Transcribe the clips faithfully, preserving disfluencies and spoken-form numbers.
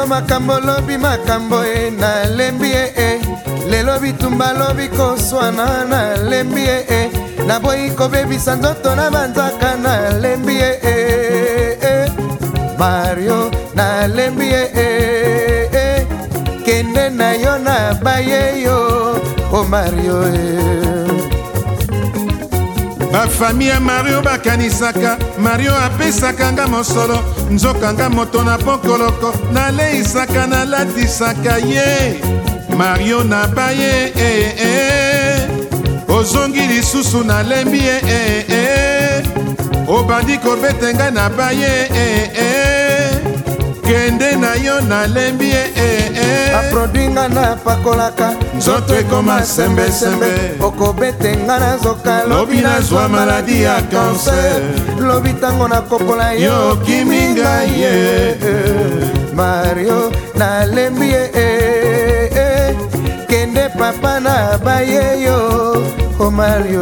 makambo lobi makambo e nalembi e lelo bitumba lobi koswana nalembi e naboyi kobebisa nzoto na banzaka nalembi e Mario nalembi e kende na yo na baye yo o Mario e ba famille ya Mario bakanisaka Mario apesaka nga mosolo nzoka nga moto na pokoloko naleisaka nalatisaka ye Mario na baye eh, eh. Ozongi lisusu nalembi eh, eh, eh. Obandi kobete nga na baye eh, eh. Kende na yo nalembi eh, eh. Aprodinga na pakolaka nzoto ekoma sembe sembe okobete nga na zoka lobi nazwa maladi ya cancer lobi tango na kopola yo kiminga ye Mario nalembi e kende papa na baye yo o Mario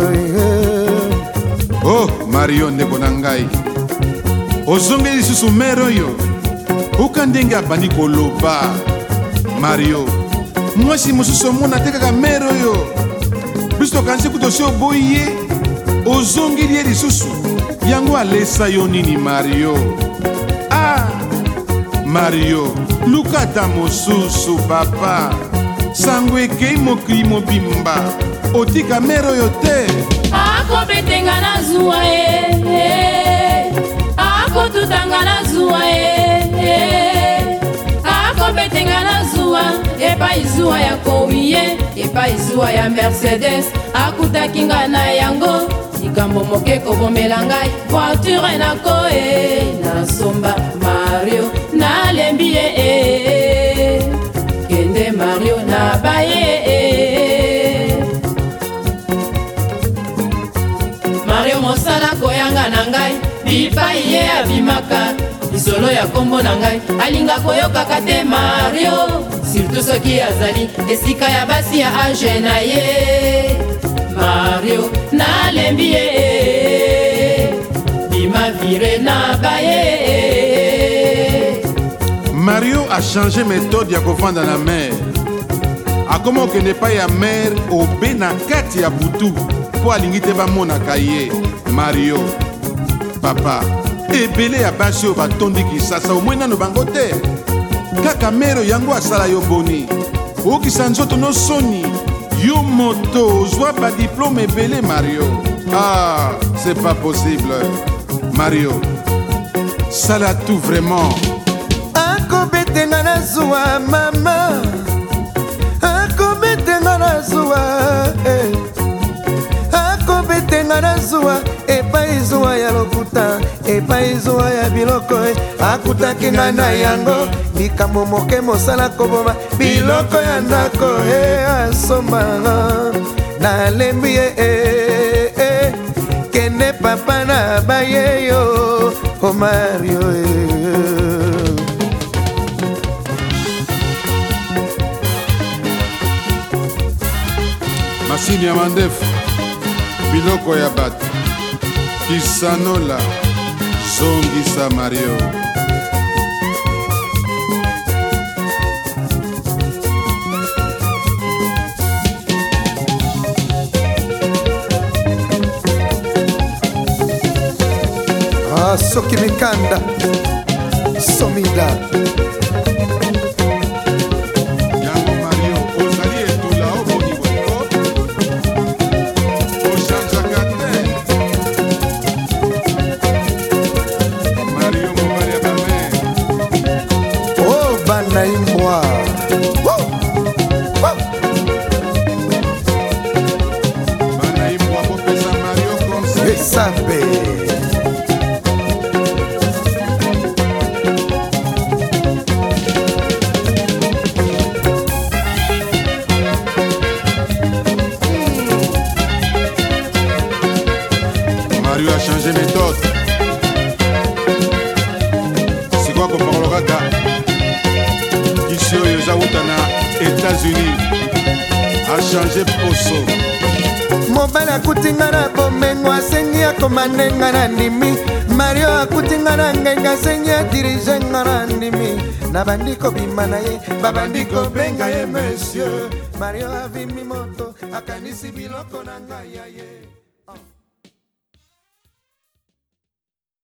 oh Mario ndeko na ngai ozongi lisusu mere oyo uka ndenge abandi koloba Mario mwasi mosusu omona te kaka mere oyo biso tokanisi kuta osi oboyi ye ozongeli ye lisusu yango alesa yo nini Mario ah Mario luka ata mosusu papa sango ekei mokili mobimba otika mere oyo te akobetenga na zuwa e akotutanga na zuwa e akobetenga na zuwa epai zuwa ya kowiye epai zuwa ya Mercedes akutaki nga na yango likambo moke kobomela ngai voiture nako e nasomba Mario nalembi ye kende Mario na baye Mario mosala koyanga na ngai bipai ye abimaka lisolo ya kombo na ngai alinga koyokaka te Mario surtout soki azali esika ya basi ya age na ye Mario nalembi ye bima vire na baye Mario a changé méthode ya kofanda na mer akoma okende epai ya mer obe na kati ya butu mpo alingi te bamonaka ye Mario papa ebele ya basi oyo batondi kisasa omoi nano bango te kaka mere yango asala yo boni okisa nzoto no soni yo moto ozwa badiplome ebele Mario ah c'est pas possible Mario sala tout vraiment akobetenga na zuwa mama akobetenga na zuwa eh. akobetenga na zuwa epai zuwa ya lokuta epai zuwa ya biloko akutaki nga na yango likambo moke mosala koboma biloko ya ndako e asombanga nalembi ye kende papa na baye yo o Mario masini ya mandefu biloko ya bato kisanola zongisa Mario ah soki mikanda somida sabe Mario a changé méthode c'est quoi qu'on parle kaka ici oyo eza wuta na États-Unis a changé poso mobali akutinga na bomengo asengi akomandenga na ndimi Mario akutinga na ngenga asengi adirigenga na ndimi nabandi kobima na ye babandi kobenga ye monsieur Mario avimi moto akanisi biloko na ngai ya ye